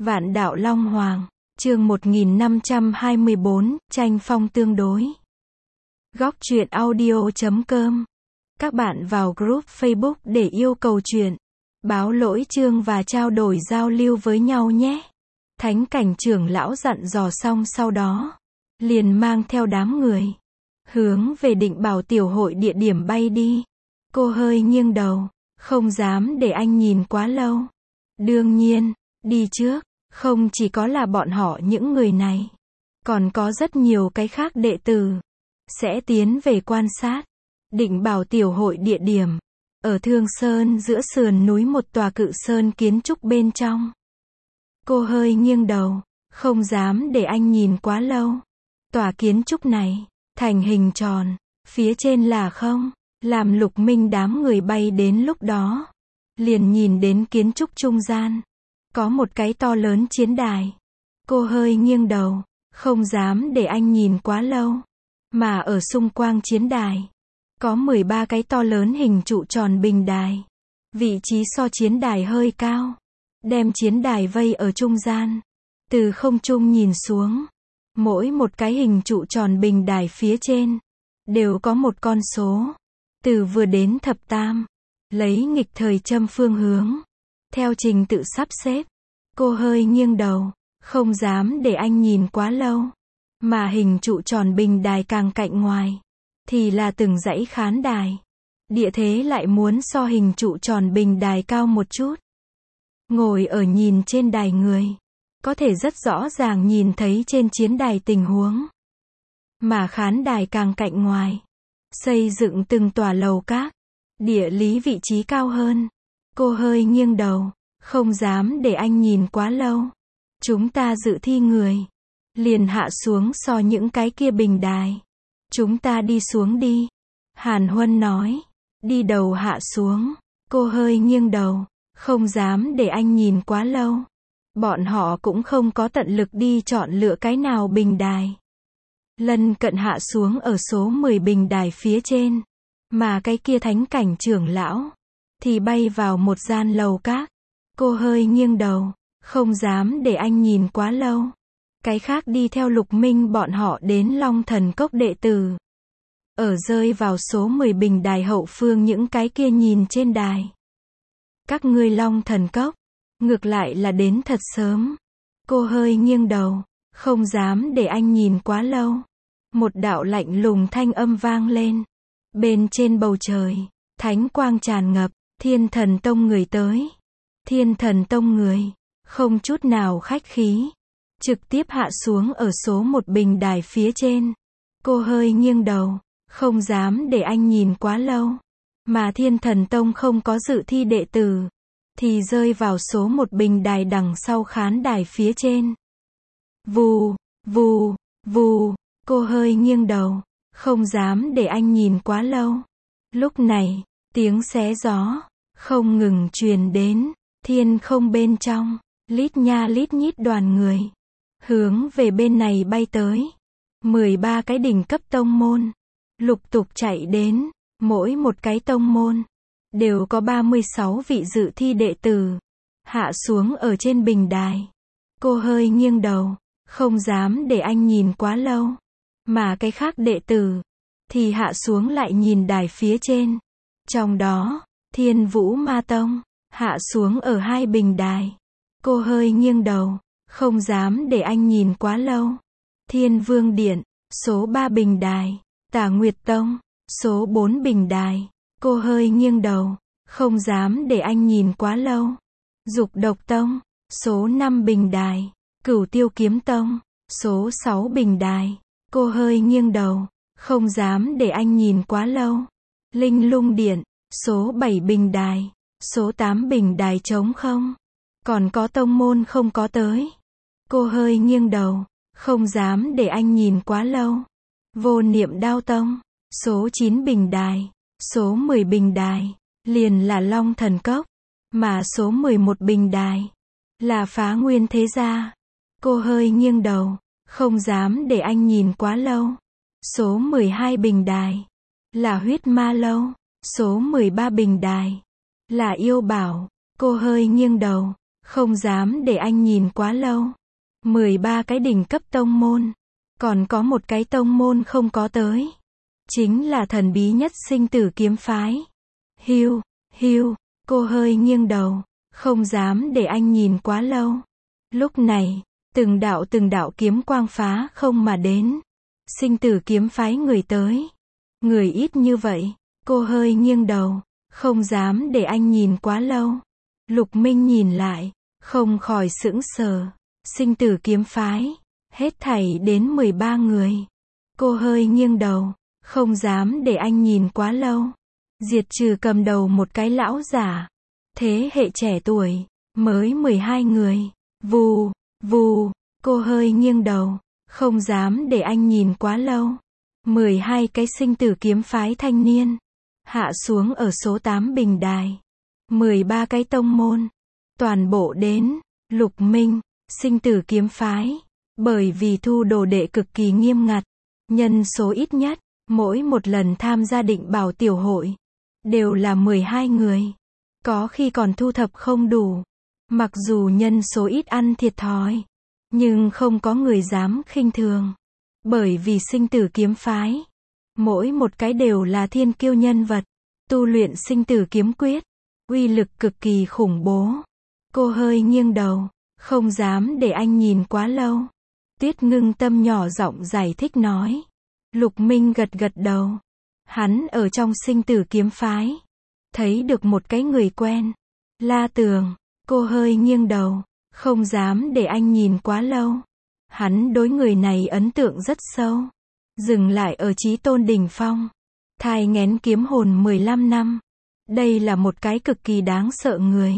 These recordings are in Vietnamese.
Vạn đạo Long Hoàng, chương 1524, tranh phong tương đối. Góc truyện audio.com. Các bạn vào group Facebook để yêu cầu truyện, báo lỗi chương và trao đổi giao lưu với nhau nhé. Thánh cảnh trưởng lão dặn dò xong sau đó, liền mang theo đám người, hướng về Định Bảo tiểu hội địa điểm bay đi. Cô hơi nghiêng đầu, không dám để anh nhìn quá lâu. Đương nhiên, đi trước, không chỉ có là bọn họ những người này, còn có rất nhiều cái khác đệ tử, sẽ tiến về quan sát. Định Bảo tiểu hội địa điểm, ở Thương Sơn giữa sườn núi một tòa cự sơn kiến trúc bên trong. Cô hơi nghiêng đầu, không dám để anh nhìn quá lâu. Tòa kiến trúc này, thành hình tròn, phía trên là không, làm Lục Minh đám người bay đến lúc đó. Liền nhìn đến kiến trúc trung gian, có một cái to lớn chiến đài. Cô hơi nghiêng đầu, không dám để anh nhìn quá lâu. Mà ở xung quanh chiến đài, có 13 cái to lớn hình trụ tròn bình đài. Vị trí so chiến đài hơi cao, đem chiến đài vây ở trung gian. Từ không trung nhìn xuống, mỗi một cái hình trụ tròn bình đài phía trên, đều có một con số, từ vừa đến thập tam, lấy nghịch thời châm phương hướng, theo trình tự sắp xếp. Cô hơi nghiêng đầu, không dám để anh nhìn quá lâu. Mà hình trụ tròn bình đài càng cạnh ngoài, thì là từng dãy khán đài. Địa thế lại muốn so hình trụ tròn bình đài cao một chút. Ngồi ở nhìn trên đài người, có thể rất rõ ràng nhìn thấy trên chiến đài tình huống. Mà khán đài càng cạnh ngoài, xây dựng từng tòa lầu các, địa lý vị trí cao hơn. Cô hơi nghiêng đầu, không dám để anh nhìn quá lâu. Chúng ta dự thi người, liền hạ xuống so những cái kia bình đài. Chúng ta đi xuống đi. Hàn Huân nói, đi đầu hạ xuống. Cô hơi nghiêng đầu, không dám để anh nhìn quá lâu. Bọn họ cũng không có tận lực đi chọn lựa cái nào bình đài. Lân cận hạ xuống ở số 10 bình đài phía trên. Mà cái kia thánh cảnh trưởng lão, thì bay vào một gian lầu các. Cô hơi nghiêng đầu, không dám để anh nhìn quá lâu. Cái khác đi theo Lục Minh bọn họ đến Long Thần Cốc đệ tử. Ở rơi vào số 10 bình đài hậu phương những cái kia nhìn trên đài. Các ngươi Long Thần Cốc, ngược lại là đến thật sớm. Cô hơi nghiêng đầu, không dám để anh nhìn quá lâu. Một đạo lạnh lùng thanh âm vang lên. Bên trên bầu trời, thánh quang tràn ngập, Thiên Thần Tông người tới. Thiên Thần Tông người, không chút nào khách khí, trực tiếp hạ xuống ở số 1 bình đài phía trên. Cô hơi nghiêng đầu, không dám để anh nhìn quá lâu. Mà Thiên Thần Tông không có dự thi đệ tử, thì rơi vào số 1 bình đài đằng sau khán đài phía trên. Vù, vù, vù, cô hơi nghiêng đầu, không dám để anh nhìn quá lâu. Lúc này, tiếng xé gió, không ngừng truyền đến, thiên không bên trong, lít nha lít nhít đoàn người, hướng về bên này bay tới. 13 cái đỉnh cấp tông môn, lục tục chạy đến, mỗi một cái tông môn, đều có 36 vị dự thi đệ tử, hạ xuống ở trên bình đài. Cô hơi nghiêng đầu, không dám để anh nhìn quá lâu. Mà cái khác đệ tử, thì hạ xuống lại nhìn đài phía trên. Trong đó, Thiên Vũ Ma Tông, hạ xuống ở 2 bình đài. Cô hơi nghiêng đầu, không dám để anh nhìn quá lâu. Thiên Vương Điện, số 3 bình đài. Tà Nguyệt Tông, số 4 bình đài. Cô hơi nghiêng đầu, không dám để anh nhìn quá lâu. Dục Độc Tông, số 5 bình đài. Cửu Tiêu Kiếm Tông, số 6 bình đài. Cô hơi nghiêng đầu, không dám để anh nhìn quá lâu. Linh Lung Điện, số 7 bình đài. Số 8 bình đài trống không. Còn có tông môn không có tới. Cô hơi nghiêng đầu, không dám để anh nhìn quá lâu. Vô Niệm Đao Tông, số 9 bình đài. Số 10 bình đài, liền là Long Thần Cốc. Mà số 11 bình đài, là Phá Nguyên Thế Gia. Cô hơi nghiêng đầu, không dám để anh nhìn quá lâu. Số 12 bình đài, là Huyết Ma Lâu. Số 13 bình đài, là Yêu Bảo. Cô hơi nghiêng đầu, không dám để anh nhìn quá lâu. 13 cái đỉnh cấp tông môn. Còn có một cái tông môn không có tới. Chính là thần bí nhất sinh tử kiếm phái. Hiu, hiu, cô hơi nghiêng đầu, không dám để anh nhìn quá lâu. Lúc này, từng đạo kiếm quang phá không mà đến. Sinh tử kiếm phái người tới. Người ít như vậy, cô hơi nghiêng đầu, không dám để anh nhìn quá lâu. Lục Minh nhìn lại, không khỏi sững sờ. Sinh tử kiếm phái, hết thảy đến 13 người. Cô hơi nghiêng đầu, không dám để anh nhìn quá lâu. Diệt trừ cầm đầu một cái lão giả. Thế hệ trẻ tuổi, mới 12 người. Vù, vù, cô hơi nghiêng đầu, không dám để anh nhìn quá lâu. 12 cái sinh tử kiếm phái thanh niên. Hạ xuống ở số 8 bình đài. 13 cái tông môn. Toàn bộ đến. Lục Minh, sinh tử kiếm phái. Bởi vì thu đồ đệ cực kỳ nghiêm ngặt. Nhân số ít nhất, mỗi một lần tham gia định bảo tiểu hội. Đều là 12 người. Có khi còn thu thập không đủ. Mặc dù nhân số ít ăn thiệt thòi. Nhưng không có người dám khinh thường. Bởi vì sinh tử kiếm phái. Mỗi một cái đều là thiên kiêu nhân vật. Tu luyện sinh tử kiếm quyết. Uy lực cực kỳ khủng bố. Cô hơi nghiêng đầu. Không dám để anh nhìn quá lâu. Tuyết Ngưng Tâm nhỏ giọng giải thích nói. Lục Minh gật gật đầu. Hắn ở trong sinh tử kiếm phái. Thấy được một cái người quen. La Tường. Cô hơi nghiêng đầu. Không dám để anh nhìn quá lâu. Hắn đối người này ấn tượng rất sâu. Dừng lại ở chí tôn đỉnh phong. Thai nghén kiếm hồn 15 năm. Đây là một cái cực kỳ đáng sợ người.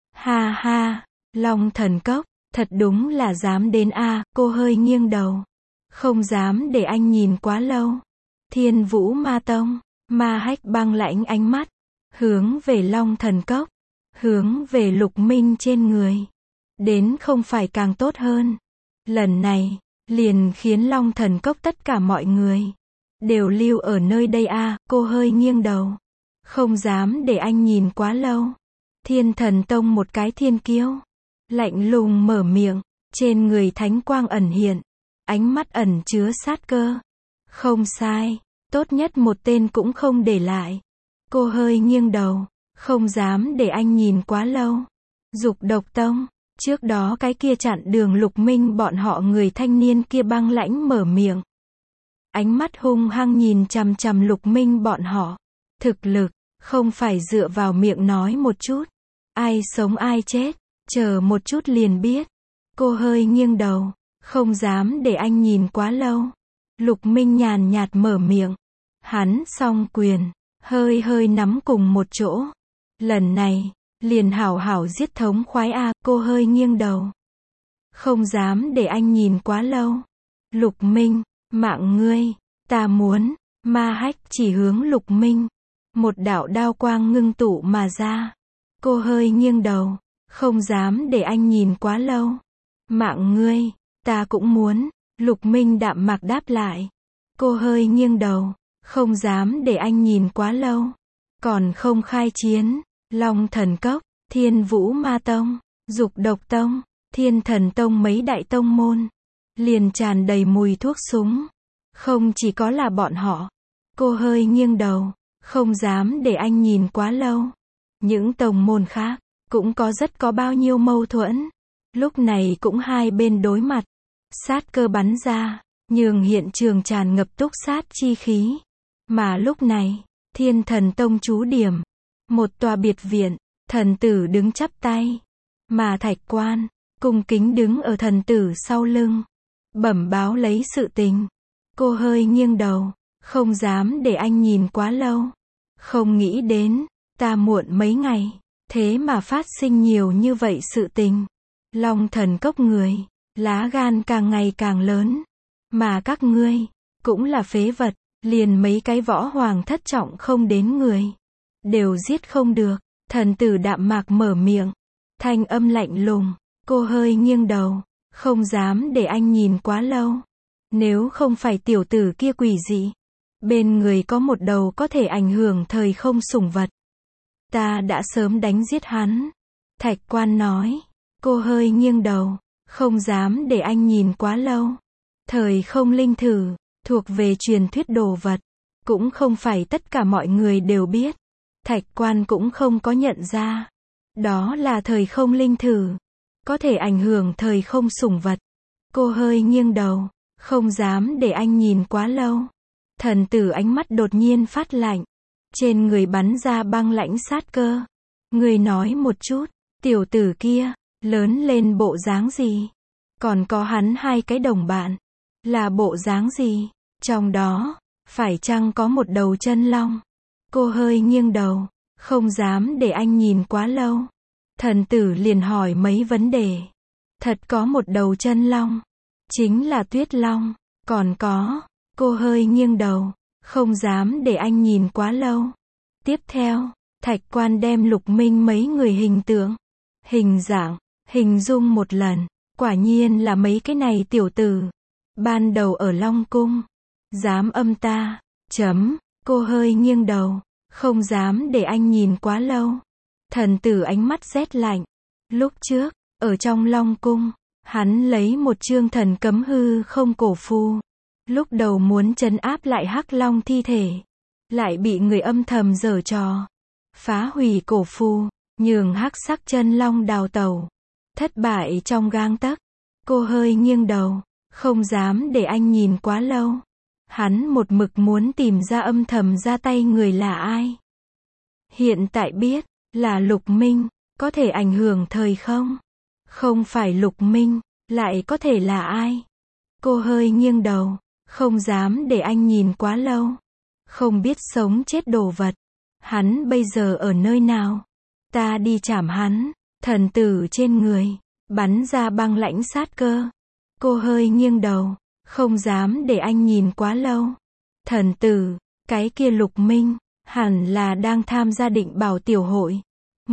Ha ha, Long Thần Cốc, thật đúng là dám đến a. Cô hơi nghiêng đầu. Không dám để anh nhìn quá lâu. Thiên Vũ Ma Tông. Ma Hách băng lãnh ánh mắt. Hướng về Long Thần Cốc. Hướng về Lục Minh trên người. Đến không phải càng tốt hơn. Lần này, liền khiến Long Thần Cốc tất cả mọi người đều lưu ở nơi đây a. Cô hơi nghiêng đầu. Không dám để anh nhìn quá lâu. Thiên Thần Tông một cái thiên kiêu. Lạnh lùng mở miệng. Trên người thánh quang ẩn hiện. Ánh mắt ẩn chứa sát cơ. Không sai. Tốt nhất một tên cũng không để lại. Cô hơi nghiêng đầu. Không dám để anh nhìn quá lâu. Dục Độc Tông. Trước đó cái kia chặn đường Lục Minh bọn họ người thanh niên kia băng lãnh mở miệng. Ánh mắt hung hăng nhìn chằm chằm Lục Minh bọn họ. Thực lực, không phải dựa vào miệng nói một chút. Ai sống ai chết, chờ một chút liền biết. Cô hơi nghiêng đầu, không dám để anh nhìn quá lâu. Lục Minh nhàn nhạt mở miệng. Hắn song quyền, hơi nắm cùng một chỗ. Lần này, liền hảo hảo giết thống khoái a. Cô hơi nghiêng đầu. Không dám để anh nhìn quá lâu. Lục Minh, mạng ngươi, ta muốn. Ma Hách chỉ hướng Lục Minh. Một đạo đao quang ngưng tụ mà ra. Cô hơi nghiêng đầu. Không dám để anh nhìn quá lâu. Mạng ngươi, ta cũng muốn. Lục Minh đạm mạc đáp lại. Cô hơi nghiêng đầu. Không dám để anh nhìn quá lâu. Còn không khai chiến. Long Thần Cốc, Thiên Vũ Ma Tông, Dục Độc Tông, Thiên Thần Tông mấy đại tông môn. Liền tràn đầy mùi thuốc súng. Không chỉ có là bọn họ. Cô hơi nghiêng đầu. Không dám để anh nhìn quá lâu. Những tông môn khác, cũng có bao nhiêu mâu thuẫn. Lúc này cũng hai bên đối mặt. Sát cơ bắn ra, nhường hiện trường tràn ngập túc sát chi khí. Mà lúc này, Thiên Thần Tông trú điểm. Một tòa biệt viện, thần tử đứng chắp tay. Mà Thạch Quan, cung kính đứng ở thần tử sau lưng. Bẩm báo lấy sự tình. Cô hơi nghiêng đầu. Không dám để anh nhìn quá lâu. Không nghĩ đến, ta muộn mấy ngày. Thế mà phát sinh nhiều như vậy sự tình. Long Thần Cốc người, lá gan càng ngày càng lớn. Mà các ngươi, cũng là phế vật. Liền mấy cái võ hoàng thất trọng không đến người. Đều giết không được. Thần tử đạm mạc mở miệng. Thanh âm lạnh lùng. Cô hơi nghiêng đầu. Không dám để anh nhìn quá lâu. Nếu không phải tiểu tử kia quỷ dị. Bên người có một đầu có thể ảnh hưởng thời không sủng vật. Ta đã sớm đánh giết hắn. Thạch Quan nói. Cô hơi nghiêng đầu, không dám để anh nhìn quá lâu. Thời không linh thử, thuộc về truyền thuyết đồ vật. Cũng không phải tất cả mọi người đều biết. Thạch Quan cũng không có nhận ra. Đó là thời không linh thử. Có thể ảnh hưởng thời không sủng vật. Cô hơi nghiêng đầu, không dám để anh nhìn quá lâu. Thần tử ánh mắt đột nhiên phát lạnh. Trên người bắn ra băng lãnh sát cơ. Người nói một chút, tiểu tử kia, lớn lên bộ dáng gì? Còn có hắn hai cái đồng bạn, là bộ dáng gì? Trong đó, phải chăng có một đầu chân long? Cô hơi nghiêng đầu, không dám để anh nhìn quá lâu. Thần tử liền hỏi mấy vấn đề. Thật có một đầu chân long, chính là Tuyết Long. Còn có, cô hơi nghiêng đầu, không dám để anh nhìn quá lâu. Tiếp theo, Thạch Quan đem Lục Minh mấy người hình tượng, hình dạng, hình dung một lần. Quả nhiên là mấy cái này tiểu tử. Ban đầu ở Long Cung, dám âm ta, cô hơi nghiêng đầu, không dám để anh nhìn quá lâu. Thần tử ánh mắt rét lạnh. Lúc trước, ở trong Long Cung, hắn lấy một chương thần cấm hư không cổ phù. Lúc đầu muốn trấn áp lại Hắc Long thi thể, lại bị người âm thầm giở trò, phá hủy cổ phù, nhường Hắc Sắc Chân Long đào tẩu. Thất bại trong gang tấc. Cô hơi nghiêng đầu, không dám để anh nhìn quá lâu. Hắn một mực muốn tìm ra âm thầm ra tay người là ai. Hiện tại biết, là Lục Minh, có thể ảnh hưởng thời không? Không phải Lục Minh, lại có thể là ai? Cô hơi nghiêng đầu, không dám để anh nhìn quá lâu. Không biết sống chết đồ vật. Hắn bây giờ ở nơi nào? Ta đi chảm hắn. Thần tử trên người, bắn ra băng lãnh sát cơ. Cô hơi nghiêng đầu, không dám để anh nhìn quá lâu. Thần tử, cái kia Lục Minh, hẳn là đang tham gia Định Bảo tiểu hội.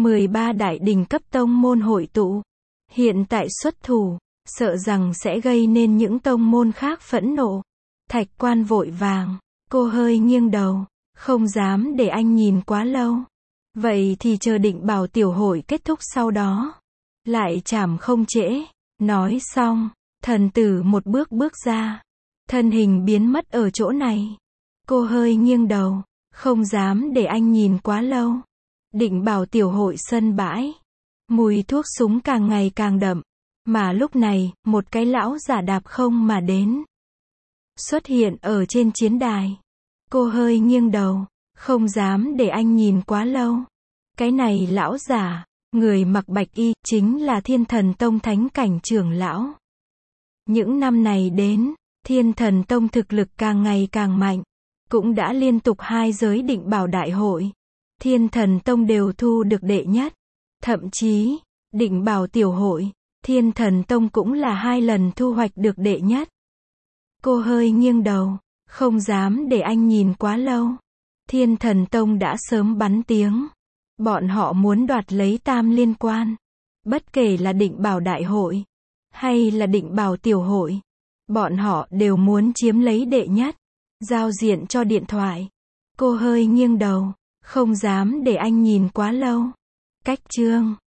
13 đại đỉnh cấp tông môn hội tụ. Hiện tại xuất thủ, sợ rằng sẽ gây nên những tông môn khác phẫn nộ. Thạch Quan vội vàng, cô hơi nghiêng đầu, không dám để anh nhìn quá lâu. Vậy thì chờ Định Bảo tiểu hội kết thúc sau đó. Lại chảm không trễ. Nói xong, thần tử một bước bước ra. Thân hình biến mất ở chỗ này. Cô hơi nghiêng đầu, không dám để anh nhìn quá lâu. Định Bảo tiểu hội sân bãi. Mùi thuốc súng càng ngày càng đậm. Mà lúc này, một cái lão giả đạp không mà đến. Xuất hiện ở trên chiến đài. Cô hơi nghiêng đầu, không dám để anh nhìn quá lâu. Cái này lão giả, người mặc bạch y, chính là Thiên Thần Tông thánh cảnh trưởng lão. Những năm này đến, Thiên Thần Tông thực lực càng ngày càng mạnh. Cũng đã liên tục 2 giới Định Bảo đại hội. Thiên Thần Tông đều thu được đệ nhất. Thậm chí, Định Bảo tiểu hội, Thiên Thần Tông cũng là 2 lần thu hoạch được đệ nhất. Cô hơi nghiêng đầu, không dám để anh nhìn quá lâu. Thiên Thần Tông đã sớm bắn tiếng. Bọn họ muốn đoạt lấy Tam Liên Quan. Bất kể là Định Bảo đại hội, hay là Định Bảo tiểu hội, bọn họ đều muốn chiếm lấy đệ nhất. Giao diện cho điện thoại. Cô hơi nghiêng đầu, không dám để anh nhìn quá lâu. Cách chương